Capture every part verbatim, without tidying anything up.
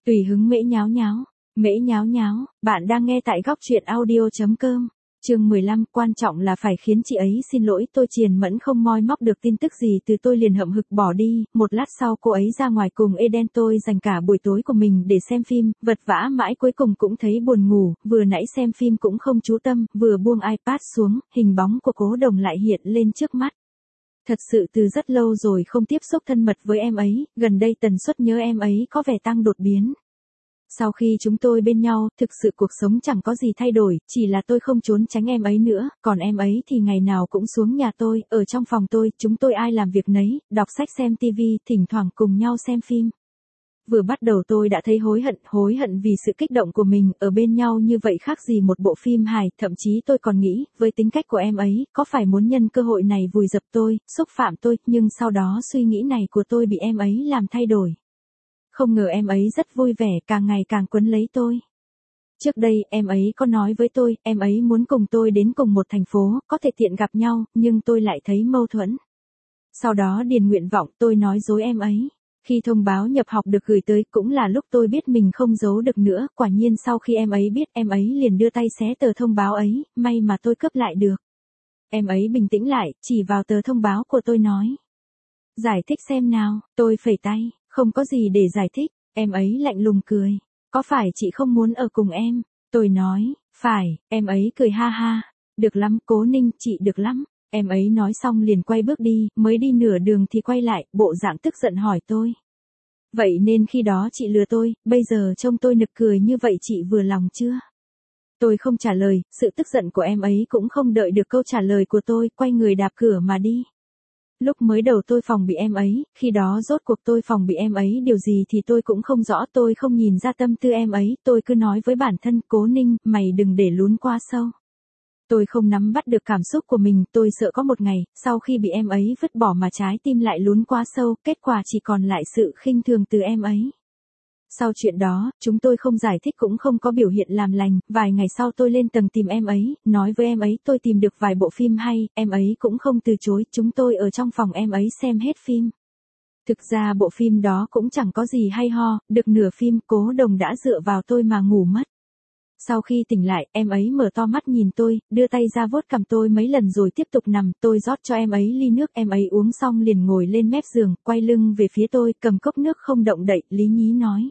Tùy hứng mễ nháo nháo, mễ nháo nháo, bạn đang nghe tại góc truyện audio.com. Chương mười lăm, quan trọng là phải khiến chị ấy xin lỗi. Tôi triền mẫn không moi móc được tin tức gì từ tôi liền hậm hực bỏ đi. Một lát sau cô ấy ra ngoài cùng Eden, tôi dành cả buổi tối của mình để xem phim, vật vã mãi cuối cùng cũng thấy buồn ngủ, vừa nãy xem phim cũng không chú tâm, vừa buông iPad xuống, hình bóng của Cố Đồng lại hiện lên trước mắt. Thật sự từ rất lâu rồi không tiếp xúc thân mật với em ấy, gần đây tần suất nhớ em ấy có vẻ tăng đột biến. Sau khi chúng tôi bên nhau, thực sự cuộc sống chẳng có gì thay đổi, chỉ là tôi không trốn tránh em ấy nữa, còn em ấy thì ngày nào cũng xuống nhà tôi, ở trong phòng tôi, chúng tôi ai làm việc nấy, đọc sách xem tivi, thỉnh thoảng cùng nhau xem phim. Vừa bắt đầu tôi đã thấy hối hận, hối hận vì sự kích động của mình, ở bên nhau như vậy khác gì một bộ phim hài, thậm chí tôi còn nghĩ, với tính cách của em ấy, có phải muốn nhân cơ hội này vùi dập tôi, xúc phạm tôi, nhưng sau đó suy nghĩ này của tôi bị em ấy làm thay đổi. Không ngờ em ấy rất vui vẻ, càng ngày càng quấn lấy tôi. Trước đây, em ấy có nói với tôi, em ấy muốn cùng tôi đến cùng một thành phố, có thể tiện gặp nhau, nhưng tôi lại thấy mâu thuẫn. Sau đó điền nguyện vọng, tôi nói dối em ấy. Khi thông báo nhập học được gửi tới cũng là lúc tôi biết mình không giấu được nữa, quả nhiên sau khi em ấy biết, em ấy liền đưa tay xé tờ thông báo ấy, may mà tôi cướp lại được. Em ấy bình tĩnh lại, chỉ vào tờ thông báo của tôi nói. Giải thích xem nào, tôi phẩy tay, không có gì để giải thích, em ấy lạnh lùng cười. Có phải chị không muốn ở cùng em? Tôi nói, phải, em ấy cười ha ha. Được lắm, Cố Ninh, chị được lắm. Em ấy nói xong liền quay bước đi, mới đi nửa đường thì quay lại, bộ dạng tức giận hỏi tôi. Vậy nên khi đó chị lừa tôi, bây giờ trông tôi nực cười như vậy chị vừa lòng chưa? Tôi không trả lời, sự tức giận của em ấy cũng không đợi được câu trả lời của tôi, quay người đạp cửa mà đi. Lúc mới đầu tôi phòng bị em ấy, khi đó rốt cuộc tôi phòng bị em ấy điều gì thì tôi cũng không rõ, tôi không nhìn ra tâm tư em ấy, tôi cứ nói với bản thân, Cố Ninh, mày đừng để lún quá sâu. Tôi không nắm bắt được cảm xúc của mình, tôi sợ có một ngày, sau khi bị em ấy vứt bỏ mà trái tim lại lún quá sâu, kết quả chỉ còn lại sự khinh thường từ em ấy. Sau chuyện đó, chúng tôi không giải thích cũng không có biểu hiện làm lành, vài ngày sau tôi lên tầng tìm em ấy, nói với em ấy tôi tìm được vài bộ phim hay, em ấy cũng không từ chối, chúng tôi ở trong phòng em ấy xem hết phim. Thực ra bộ phim đó cũng chẳng có gì hay ho, được nửa phim Cố Đồng đã dựa vào tôi mà ngủ mất. Sau khi tỉnh lại, em ấy mở to mắt nhìn tôi, đưa tay ra vuốt cằm tôi mấy lần rồi tiếp tục nằm, tôi rót cho em ấy ly nước, em ấy uống xong liền ngồi lên mép giường, quay lưng về phía tôi, cầm cốc nước không động đậy, lý nhí nói.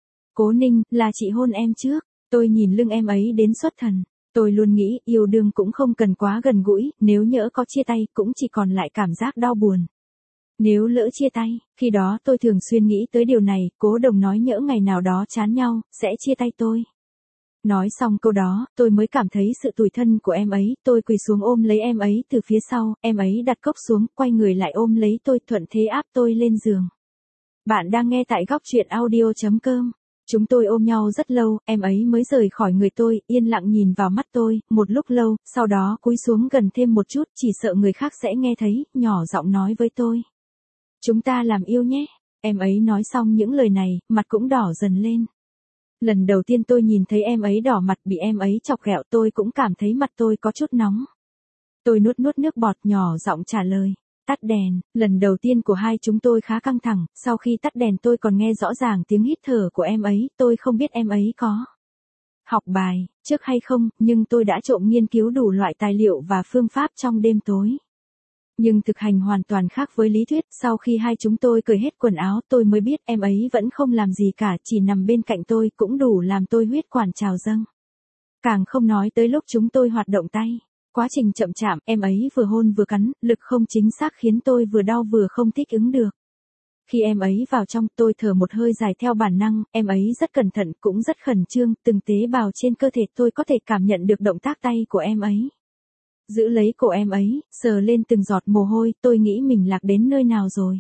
Cố Ninh, là chị hôn em trước, tôi nhìn lưng em ấy đến xuất thần, tôi luôn nghĩ yêu đương cũng không cần quá gần gũi, nếu nhỡ có chia tay cũng chỉ còn lại cảm giác đau buồn. Nếu lỡ chia tay, khi đó tôi thường xuyên nghĩ tới điều này, Cố Đồng nói nhỡ ngày nào đó chán nhau, sẽ chia tay tôi. Nói xong câu đó, tôi mới cảm thấy sự tủi thân của em ấy, tôi quỳ xuống ôm lấy em ấy từ phía sau, em ấy đặt cốc xuống, quay người lại ôm lấy tôi, thuận thế áp tôi lên giường. Bạn đang nghe tại góc truyện audio.com. Chúng tôi ôm nhau rất lâu, em ấy mới rời khỏi người tôi, yên lặng nhìn vào mắt tôi, một lúc lâu, sau đó cúi xuống gần thêm một chút, chỉ sợ người khác sẽ nghe thấy, nhỏ giọng nói với tôi. Chúng ta làm yêu nhé. Em ấy nói xong những lời này, mặt cũng đỏ dần lên. Lần đầu tiên tôi nhìn thấy em ấy đỏ mặt, bị em ấy chọc ghẹo, tôi cũng cảm thấy mặt tôi có chút nóng. Tôi nuốt nuốt nước bọt, nhỏ giọng trả lời. Tắt đèn, lần đầu tiên của hai chúng tôi khá căng thẳng, sau khi tắt đèn tôi còn nghe rõ ràng tiếng hít thở của em ấy, tôi không biết em ấy có học bài trước hay không, nhưng tôi đã trộm nghiên cứu đủ loại tài liệu và phương pháp trong đêm tối. Nhưng thực hành hoàn toàn khác với lý thuyết, sau khi hai chúng tôi cởi hết quần áo tôi mới biết em ấy vẫn không làm gì cả, chỉ nằm bên cạnh tôi cũng đủ làm tôi huyết quản trào dâng. Càng không nói tới lúc chúng tôi hoạt động tay. Quá trình chậm chạp, em ấy vừa hôn vừa cắn, lực không chính xác khiến tôi vừa đau vừa không thích ứng được. Khi em ấy vào trong, tôi thở một hơi dài theo bản năng, em ấy rất cẩn thận, cũng rất khẩn trương, từng tế bào trên cơ thể tôi có thể cảm nhận được động tác tay của em ấy. Giữ lấy cổ em ấy, sờ lên từng giọt mồ hôi, tôi nghĩ mình lạc đến nơi nào rồi.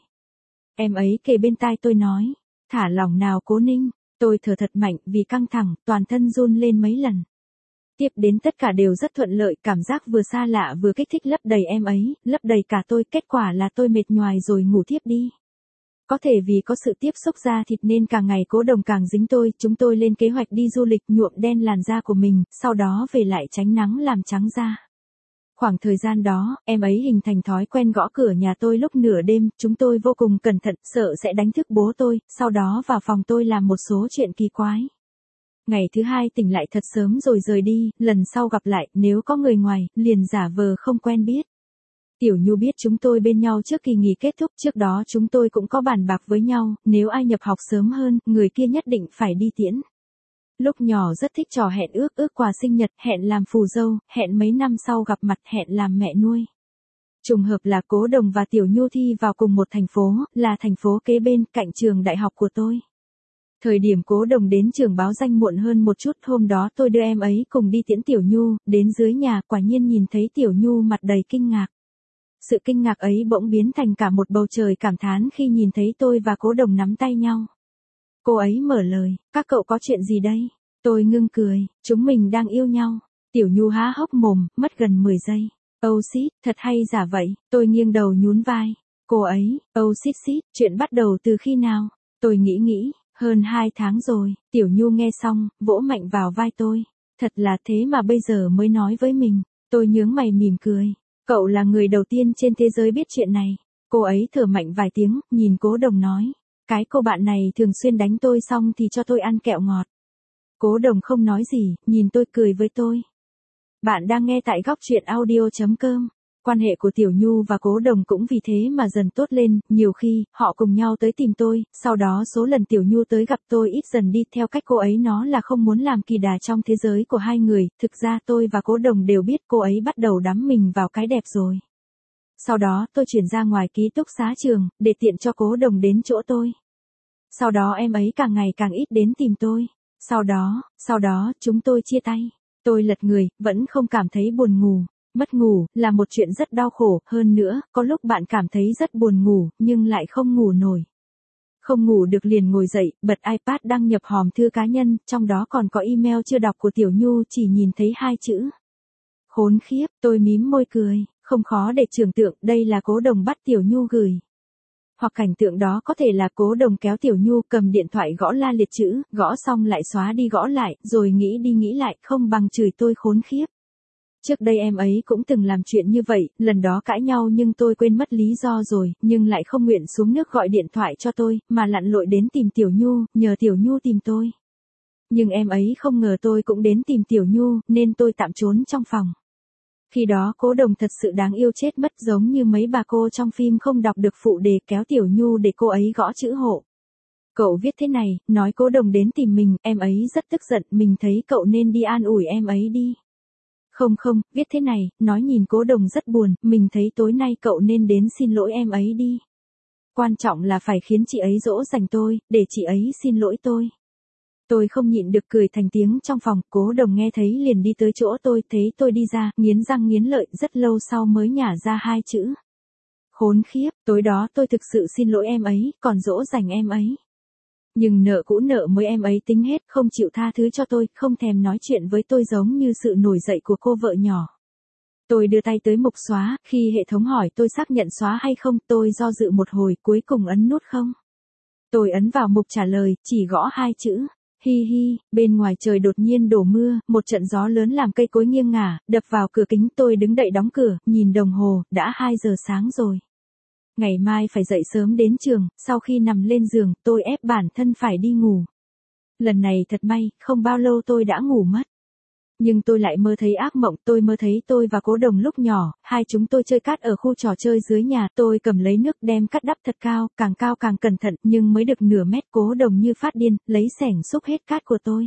Em ấy kề bên tai tôi nói, thả lỏng nào Cố Ninh, tôi thở thật mạnh vì căng thẳng, toàn thân run lên mấy lần. Tiếp đến tất cả đều rất thuận lợi, cảm giác vừa xa lạ vừa kích thích lấp đầy em ấy, lấp đầy cả tôi, kết quả là tôi mệt nhoài rồi ngủ thiếp đi. Có thể vì có sự tiếp xúc da thịt nên càng ngày Cố Đồng càng dính tôi, chúng tôi lên kế hoạch đi du lịch nhuộm đen làn da của mình, sau đó về lại tránh nắng làm trắng da. Khoảng thời gian đó, em ấy hình thành thói quen gõ cửa nhà tôi lúc nửa đêm, chúng tôi vô cùng cẩn thận, sợ sẽ đánh thức bố tôi, sau đó vào phòng tôi làm một số chuyện kỳ quái. Ngày thứ hai tỉnh lại thật sớm rồi rời đi, lần sau gặp lại, nếu có người ngoài, liền giả vờ không quen biết. Tiểu Nhu biết chúng tôi bên nhau trước kỳ nghỉ kết thúc, trước đó chúng tôi cũng có bàn bạc với nhau, nếu ai nhập học sớm hơn, người kia nhất định phải đi tiễn. Lúc nhỏ rất thích trò hẹn ước, ước quà sinh nhật, hẹn làm phù dâu, hẹn mấy năm sau gặp mặt, hẹn làm mẹ nuôi. Trùng hợp là Cố Đồng và Tiểu Nhu thi vào cùng một thành phố, là thành phố kế bên, cạnh trường đại học của tôi. Thời điểm Cố Đồng đến trường báo danh muộn hơn một chút, hôm đó tôi đưa em ấy cùng đi tiễn Tiểu Nhu, đến dưới nhà, quả nhiên nhìn thấy Tiểu Nhu mặt đầy kinh ngạc. Sự kinh ngạc ấy bỗng biến thành cả một bầu trời cảm thán khi nhìn thấy tôi và Cố Đồng nắm tay nhau. Cô ấy mở lời, các cậu có chuyện gì đây? Tôi ngưng cười, chúng mình đang yêu nhau. Tiểu Nhu há hốc mồm, mất gần mười giây. Oh shit, thật hay giả vậy, tôi nghiêng đầu nhún vai. Cô ấy, oh shit shit, chuyện bắt đầu từ khi nào? Tôi nghĩ nghĩ, hơn hai tháng rồi. Tiểu Nhu nghe xong, vỗ mạnh vào vai tôi. Thật là thế mà bây giờ mới nói với mình. Tôi nhướng mày mỉm cười. Cậu là người đầu tiên trên thế giới biết chuyện này. Cô ấy thở mạnh vài tiếng, nhìn Cố Đồng nói. Cái cô bạn này thường xuyên đánh tôi xong thì cho tôi ăn kẹo ngọt. Cố Đồng không nói gì, nhìn tôi cười với tôi. Bạn đang nghe tại góc truyện audio chấm com. Quan hệ của Tiểu Nhu và Cố Đồng cũng vì thế mà dần tốt lên, nhiều khi, họ cùng nhau tới tìm tôi, sau đó số lần Tiểu Nhu tới gặp tôi ít dần đi, theo cách cô ấy nó là không muốn làm kỳ đà trong thế giới của hai người, thực ra tôi và Cố Đồng đều biết cô ấy bắt đầu đắm mình vào cái đẹp rồi. Sau đó tôi chuyển ra ngoài ký túc xá trường, để tiện cho Cố Đồng đến chỗ tôi. Sau đó em ấy càng ngày càng ít đến tìm tôi. Sau đó, sau đó, chúng tôi chia tay. Tôi lật người, vẫn không cảm thấy buồn ngủ. Mất ngủ, là một chuyện rất đau khổ, hơn nữa, có lúc bạn cảm thấy rất buồn ngủ, nhưng lại không ngủ nổi. Không ngủ được liền ngồi dậy, bật iPad đăng nhập hòm thư cá nhân, trong đó còn có email chưa đọc của Tiểu Nhu, chỉ nhìn thấy hai chữ. Khốn khiếp, tôi mím môi cười, không khó để tưởng tượng, đây là Cố Đồng bắt Tiểu Nhu gửi. Hoặc cảnh tượng đó có thể là Cố Đồng kéo Tiểu Nhu cầm điện thoại gõ la liệt chữ, gõ xong lại xóa đi gõ lại, rồi nghĩ đi nghĩ lại, không bằng chửi tôi khốn khiếp. Trước đây em ấy cũng từng làm chuyện như vậy, lần đó cãi nhau nhưng tôi quên mất lý do rồi, nhưng lại không nguyện xuống nước gọi điện thoại cho tôi, mà lặn lội đến tìm Tiểu Nhu, nhờ Tiểu Nhu tìm tôi. Nhưng em ấy không ngờ tôi cũng đến tìm Tiểu Nhu, nên tôi tạm trốn trong phòng. Khi đó Cố Đồng thật sự đáng yêu chết mất, giống như mấy bà cô trong phim không đọc được phụ đề, kéo Tiểu Nhu để cô ấy gõ chữ hộ. Cậu viết thế này, nói Cố Đồng đến tìm mình, em ấy rất tức giận, mình thấy cậu nên đi an ủi em ấy đi. Không không, viết thế này, nói nhìn Cố Đồng rất buồn, mình thấy tối nay cậu nên đến xin lỗi em ấy đi. Quan trọng là phải khiến chị ấy dỗ dành tôi, để chị ấy xin lỗi tôi. Tôi không nhịn được cười thành tiếng trong phòng, Cố Đồng nghe thấy liền đi tới chỗ tôi, thấy tôi đi ra, nghiến răng nghiến lợi, rất lâu sau mới nhả ra hai chữ. Khốn khiếp, tối đó tôi thực sự xin lỗi em ấy, còn dỗ dành em ấy. Nhưng nợ cũ nợ mới em ấy tính hết, không chịu tha thứ cho tôi, không thèm nói chuyện với tôi giống như sự nổi dậy của cô vợ nhỏ. Tôi đưa tay tới mục xóa, khi hệ thống hỏi tôi xác nhận xóa hay không, tôi do dự một hồi, cuối cùng ấn nút không. Tôi ấn vào mục trả lời, chỉ gõ hai chữ. Hi hi, bên ngoài trời đột nhiên đổ mưa, một trận gió lớn làm cây cối nghiêng ngả, đập vào cửa kính, tôi đứng đậy đóng cửa, nhìn đồng hồ, đã hai giờ sáng rồi. Ngày mai phải dậy sớm đến trường, sau khi nằm lên giường, tôi ép bản thân phải đi ngủ. Lần này thật may, không bao lâu tôi đã ngủ mất. Nhưng tôi lại mơ thấy ác mộng, tôi mơ thấy tôi và Cố Đồng lúc nhỏ, hai chúng tôi chơi cát ở khu trò chơi dưới nhà, tôi cầm lấy nước đem cát đắp thật cao, càng cao càng cẩn thận, nhưng mới được nửa mét, Cố Đồng như phát điên, lấy xẻng xúc hết cát của tôi.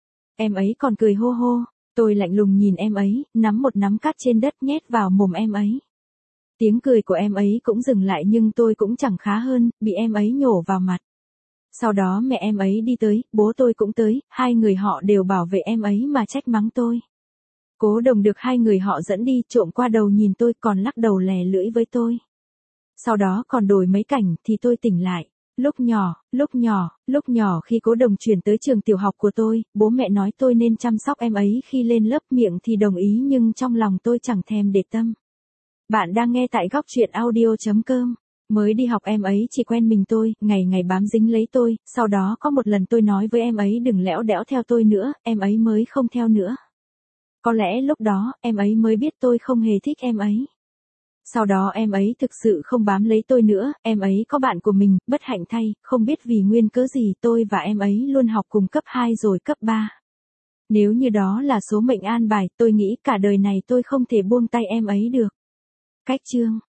Em ấy còn cười hô hô, tôi lạnh lùng nhìn em ấy, nắm một nắm cát trên đất nhét vào mồm em ấy. Tiếng cười của em ấy cũng dừng lại nhưng tôi cũng chẳng khá hơn, bị em ấy nhổ vào mặt. Sau đó mẹ em ấy đi tới, bố tôi cũng tới, hai người họ đều bảo vệ em ấy mà trách mắng tôi. Cố Đồng được hai người họ dẫn đi, trộm qua đầu nhìn tôi, còn lắc đầu lè lưỡi với tôi. Sau đó còn đổi mấy cảnh thì tôi tỉnh lại. Lúc nhỏ, lúc nhỏ, lúc nhỏ khi Cố Đồng chuyển tới trường tiểu học của tôi, bố mẹ nói tôi nên chăm sóc em ấy khi lên lớp, miệng thì đồng ý nhưng trong lòng tôi chẳng thèm để tâm. Bạn đang nghe tại góc truyện audio chấm com. Mới đi học em ấy chỉ quen mình tôi, ngày ngày bám dính lấy tôi, sau đó có một lần tôi nói với em ấy đừng lẽo đẽo theo tôi nữa, em ấy mới không theo nữa. Có lẽ lúc đó, em ấy mới biết tôi không hề thích em ấy. Sau đó em ấy thực sự không bám lấy tôi nữa, em ấy có bạn của mình, bất hạnh thay, không biết vì nguyên cớ gì tôi và em ấy luôn học cùng cấp hai rồi cấp ba. Nếu như đó là số mệnh an bài, tôi nghĩ cả đời này tôi không thể buông tay em ấy được. Cách chương